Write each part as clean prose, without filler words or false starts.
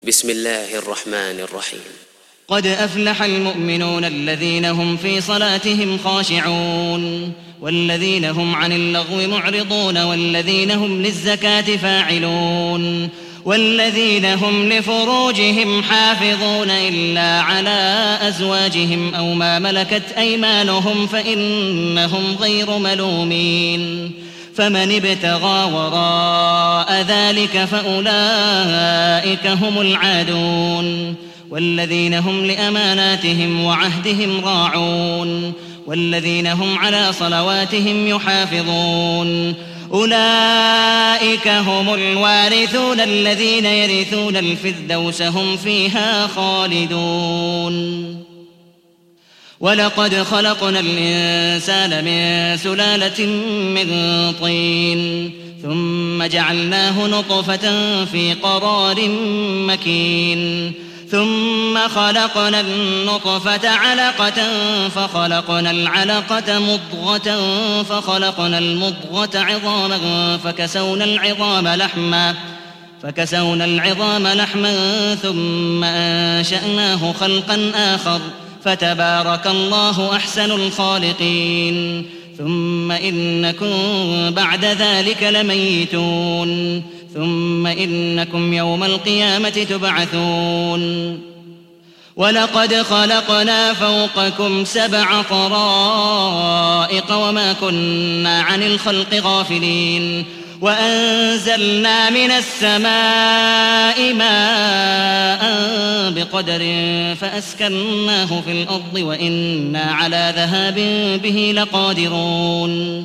بسم الله الرحمن الرحيم. قد أفلح المؤمنون الذين هم في صلاتهم خاشعون والذين هم عن اللغو معرضون والذين هم للزكاة فاعلون والذين هم لفروجهم حافظون إلا على أزواجهم أو ما ملكت أيمانهم فإنهم غير ملومين. فمن ابتغى وراء ذلك فأولئك هم العادون والذين هم لأماناتهم وعهدهم راعون والذين هم على صلواتهم يحافظون. أولئك هم الوارثون الذين يرثون الفردوس هم فيها خالدون. ولقد خلقنا الإنسان من سلالة من طين ثم جعلناه نطفة في قرار مكين ثم خلقنا النطفة علقة فخلقنا العلقة مضغة فخلقنا المضغة عظاما فكسونا العظام لحما ثم أنشأناه خلقا آخر فتبارك الله أحسن الخالقين. ثم إنكم بعد ذلك لميتون ثم إنكم يوم القيامة تبعثون. ولقد خلقنا فوقكم 7 طرائق وما كنا عن الخلق غافلين وأنزلنا من السماء ماء بقدر فأسكناه في الأرض وإنا على ذهاب به لقادرون.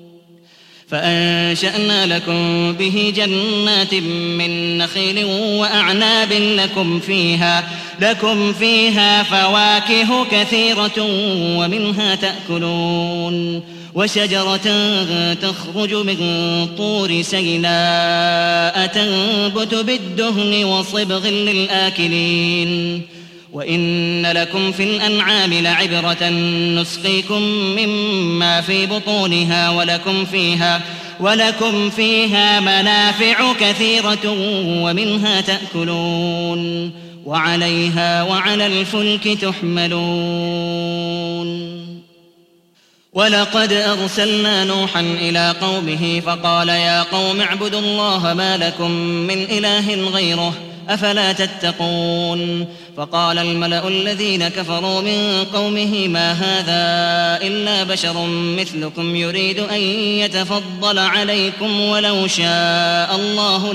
فأنشأنا لكم به جنات من نخيل وأعناب لكم فيها فواكه كثيرة ومنها تأكلون وشجرة تخرج من طور سيناء تنبت بالدهن وصبغ للآكلين. وإن لكم في الأنعام لعبرة نسقيكم مما في بطونها ولكم فيها منافع كثيرة ومنها تأكلون وعليها وعلى الفلك تحملون. ولقد أرسلنا نوحا إلى قومه فقال يا قوم اعبدوا الله ما لكم من إله غيره أفلا تتقون. فقال الملأ الذين كفروا من قومه ما هذا إلا بشر مثلكم يريد أن يتفضل عليكم ولو شاء الله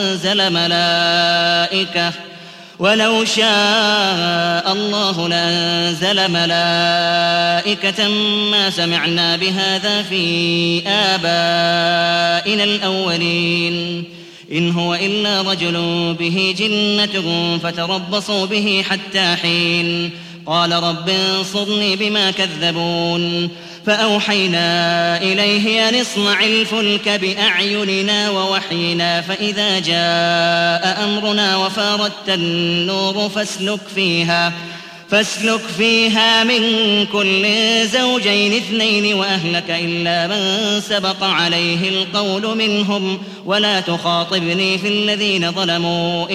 لأنزل ملائكة ما سمعنا بهذا في آبائنا الأولين إن هو إلا رجل به جنة فتربصوا به حتى حين. قال رب انصرني بما كذبون. فأوحينا إليه أن اصنع الفلك بأعيننا ووحينا فإذا جاء أمرنا وفاردت النور فاسلك فيها من كل زوجين 2 وأهلك إلا من سبق عليه القول منهم ولا تخاطبني في الذين ظلموا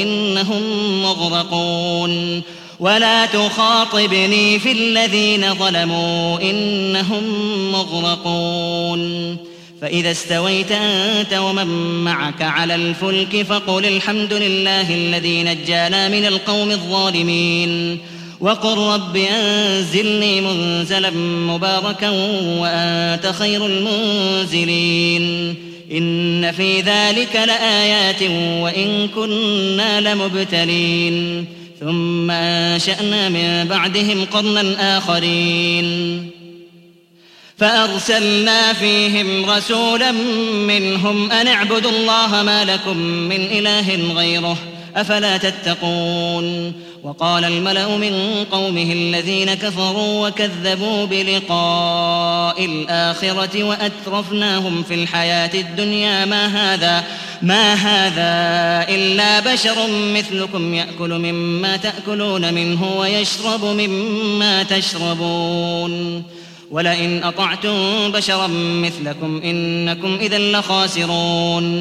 إنهم مغرقون. فإذا استويت أنت ومن معك على الفلك فقل الحمد لله الذي نجانا من القوم الظالمين وقل رب أنزلني منزلا مباركا وأنت خير المنزلين. إن في ذلك لآيات وإن كنا لمبتلين. ثم أنشأنا من بعدهم قرنا آخرين فأرسلنا فيهم رسولا منهم أن اعبدوا الله ما لكم من إله غيره أفلا تتقون. وقال الملأ من قومه الذين كفروا وكذبوا بلقاء الآخرة وأترفناهم في الحياة الدنيا ما هذا إلا بشر مثلكم يأكل مما تأكلون منه ويشرب مما تشربون ولئن أطعتم بشرا مثلكم إنكم إذا لخاسرون.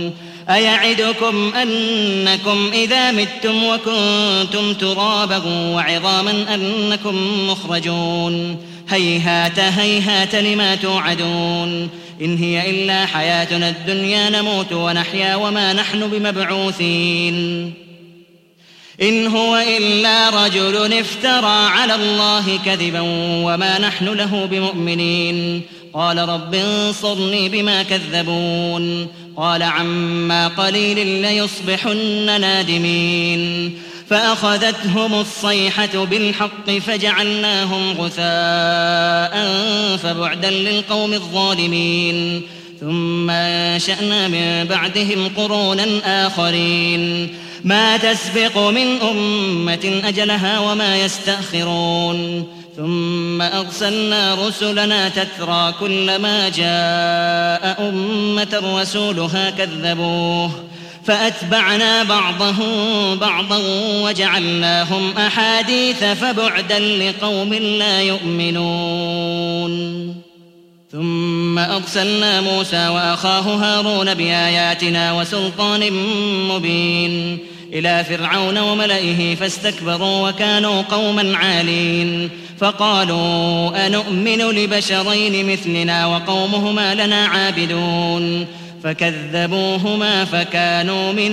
أيعدكم أنكم إذا متم وكنتم ترابا وعظاما أنكم مخرجون هيهات هيهات لما توعدون إن هي إلا حياتنا الدنيا نموت ونحيا وما نحن بمبعوثين إن هو إلا رجل افترى على الله كذبا وما نحن له بمؤمنين قال رب انصرني بما كذبون قال عما قليل ليصبحن نادمين فأخذتهم الصيحة بالحق فجعلناهم غثاء فبعدا للقوم الظالمين ثم أنشأنا من بعدهم قرونا آخرين ما تسبق من أمة أجلها وما يستأخرون ثم أرسلنا رسلنا تترى كلما جاء أمة رسولها كذبوه فأتبعنا بعضهم بعضا وجعلناهم أحاديث فبعدا لقوم لا يؤمنون ثم أرسلنا موسى وأخاه هارون بآياتنا وسلطان مبين إلى فرعون وملئه فاستكبروا وكانوا قوما عالين فقالوا أنؤمن لبشرين مثلنا وقومهما لنا عابدون فكذبوهما فكانوا من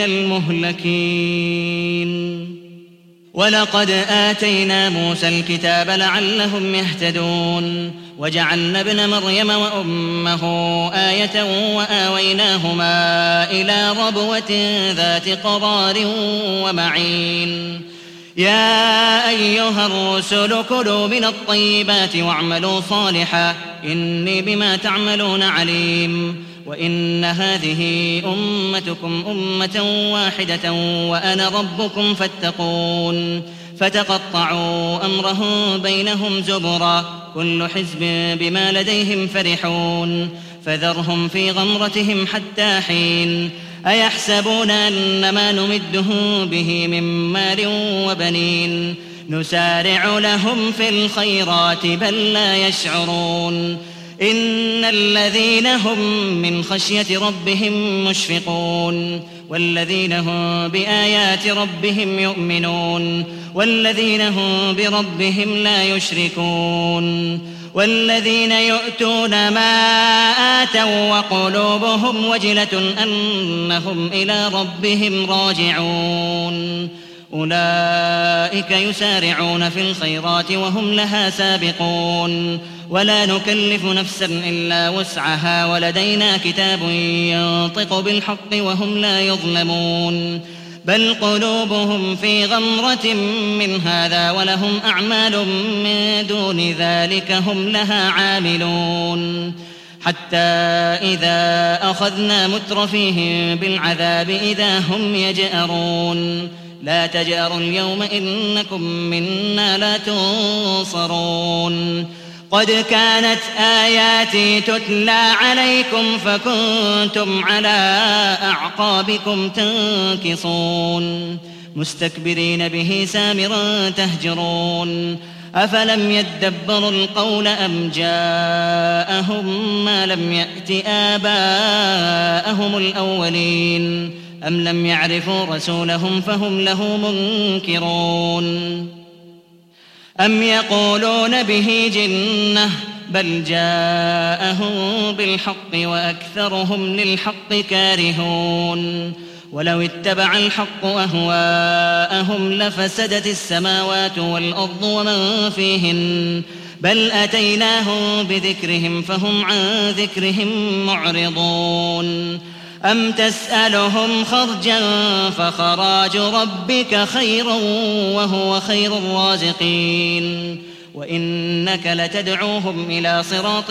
المهلكين ولقد آتينا موسى الكتاب لعلهم يهتدون وجعلنا ابن مريم وأمه آية وآويناهما إلى ربوة ذات قرار ومعين يا أيها الرسل كلوا من الطيبات واعملوا صالحا إني بما تعملون عليم وإن هذه أمتكم أمة واحدة وأنا ربكم فاتقون فتقطعوا أمرهم بينهم زبرا كل حزب بما لديهم فرحون فذرهم في غمرتهم حتى حين أيحسبون أن ما نمدهم به من مال وبنين نسارع لهم في الخيرات بل لا يشعرون إن الذين هم من خشية ربهم مشفقون والذين هم بآيات ربهم يؤمنون والذين هم بربهم لا يشركون والذين يؤتون ما آتوا وقلوبهم وجلة أنهم إلى ربهم راجعون أولئك يسارعون في الخيرات وهم لها سابقون ولا نكلف نفسا إلا وسعها ولدينا كتاب ينطق بالحق وهم لا يظلمون بل قلوبهم في غمرة من هذا ولهم أعمال من دون ذلك هم لها عاملون حتى إذا أخذنا مترفيهم بالعذاب إذا هم يجأرون لا تجأروا اليوم إنكم منا لا تنصرون قد كانت آياتي تتلى عليكم فكنتم على أعقابكم تنكصون مستكبرين به سامرا تهجرون أفلم يدبروا القول أم جاءهم ما لم يأت آباءهم الأولين أم لم يعرفوا رسولهم فهم له منكرون أم يقولون به جنة بل جاءهم بالحق وأكثرهم للحق كارهون ولو اتبع الحق أهواءهم لفسدت السماوات والأرض ومن فيهن بل أتيناهم بذكرهم فهم عن ذكرهم معرضون أم تسألهم خرجا فخراج ربك خير وهو خير الرازقين وإنك لتدعوهم إلى صراط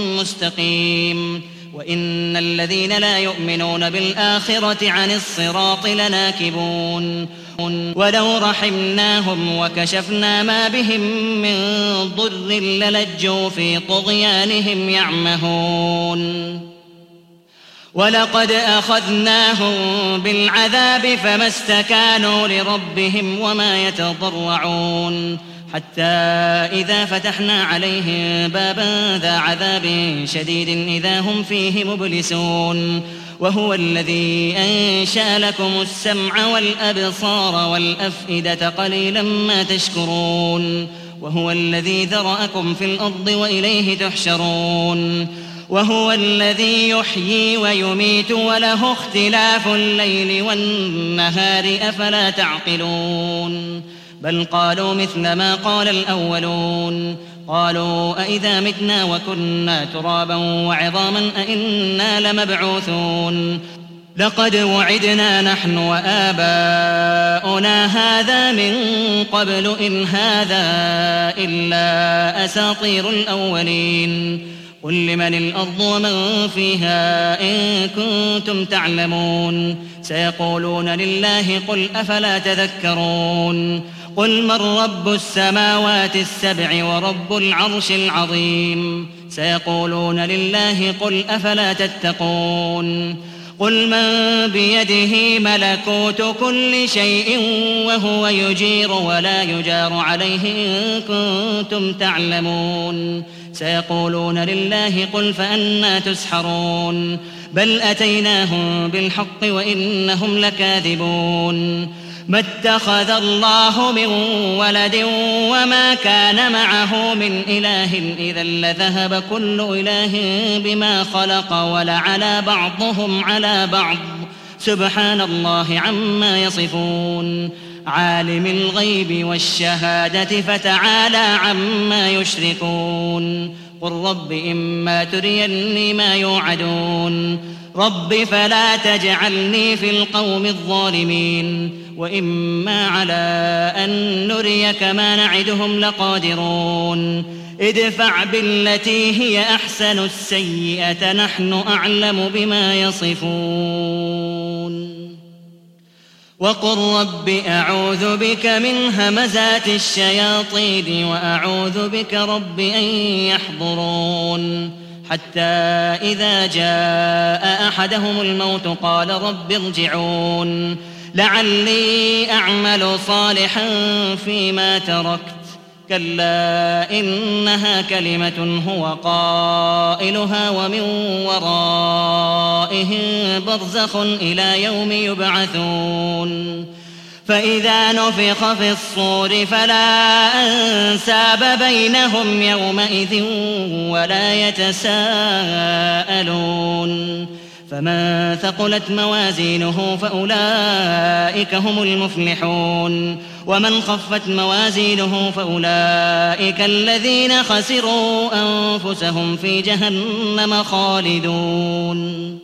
مستقيم وإن الذين لا يؤمنون بالآخرة عن الصراط لناكبون ولو رحمناهم وكشفنا ما بهم من ضر للجوا في طغيانهم يعمهون ولقد أخذناهم بالعذاب فما استكانوا لربهم وما يتضرعون حتى إذا فتحنا عليهم بابا ذا عذاب شديد إذا هم فيه مبلسون وهو الذي أنشأ لكم السمع والأبصار والأفئدة قليلا ما تشكرون وهو الذي ذرأكم في الأرض وإليه تحشرون وهو الذي يحيي ويميت وله اختلاف الليل والنهار أفلا تعقلون بل قالوا مثل ما قال الأولون قالوا أئذا متنا وكنا ترابا وعظاما أئنا لمبعوثون لقد وعدنا نحن وآباؤنا هذا من قبل إن هذا إلا أساطير الأولين قل لمن الأرض ومن فيها إن كنتم تعلمون سيقولون لله قل أفلا تذكرون قل من رب السماوات السبع ورب العرش العظيم سيقولون لله قل أفلا تتقون قل من بيده ملكوت كل شيء وهو يجير ولا يجار عليه إن كنتم تعلمون سيقولون لله قل فأنى تسحرون بل أتيناهم بالحق وإنهم لكاذبون ما اتخذ الله من ولد وما كان معه من إله إذا لذهب كل إله بما خلق ولعلى بعضهم على بعض سبحان الله عما يصفون عالم الغيب والشهادة فتعالى عما يشركون قل رب إما تريني ما يوعدون رب فلا تجعلني في القوم الظالمين وإما على أن نريك ما نعدهم لقادرون ادفع بالتي هي أحسن السيئة نحن أعلم بما يصفون وقل رب أعوذ بك من همزات الشياطين وأعوذ بك رب أن يحضرون حتى إذا جاء أحدهم الموت قال رب ارجعون لعلي أعمل صالحا فيما تركت كلا إنها كلمة هو قائلها ومن ورائهم برزخ إلى يوم يبعثون فإذا نفخ في الصور فلا أنساب بينهم يومئذ ولا يتساءلون فمن ثقلت موازينه فأولئك هم المفلحون ومن خفت موازينه فأولئك الذين خسروا أنفسهم في جهنم خالدون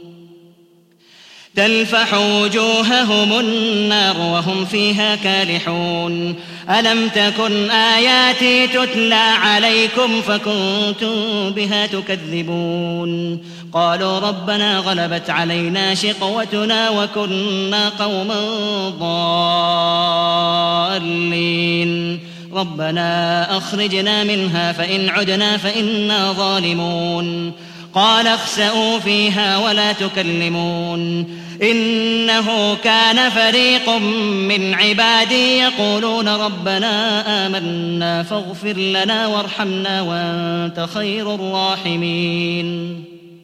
تلفح وجوههم النار وهم فيها كالحون ألم تكن آياتي تتلى عليكم فكنتم بها تكذبون قالوا ربنا غلبت علينا شقوتنا وكنا قوما ضالين ربنا أخرجنا منها فإن عدنا فإنا ظالمون قال اخسئوا فيها ولا تكلمون إنه كان فريق من عبادي يقولون ربنا آمنا فاغفر لنا وارحمنا وأنت خير الراحمين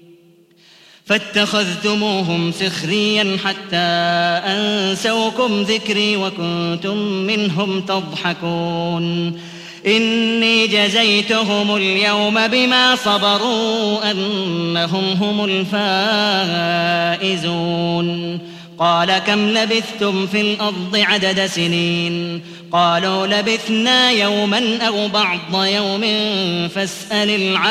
فاتخذتموهم سخريا حتى أنسوكم ذكري وكنتم منهم تضحكون إني جزيتهم اليوم بما صبروا أنهم هم الفائزون قال كم لبثتم في الأرض عدد سنين قالوا لبثنا يوما أو بعض يوم فاسأل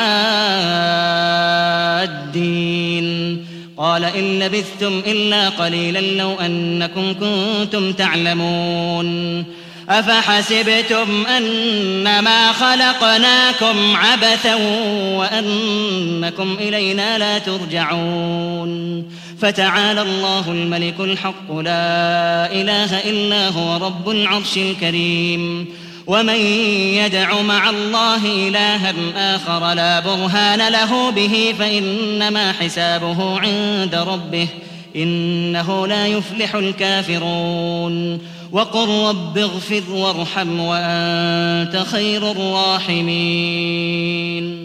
العادين قال إن لبثتم إلا قليلا لو أنكم كنتم تعلمون أفحسبتم أنما خلقناكم عبثا وأنكم إلينا لا ترجعون فتعالى الله الملك الحق لا إله إلا هو رب العرش الكريم ومن يدع مع الله إلها آخر لا برهان له به فإنما حسابه عند ربه إنه لا يفلح الكافرون وقل رب اغفر وارحم وأنت خير الراحمين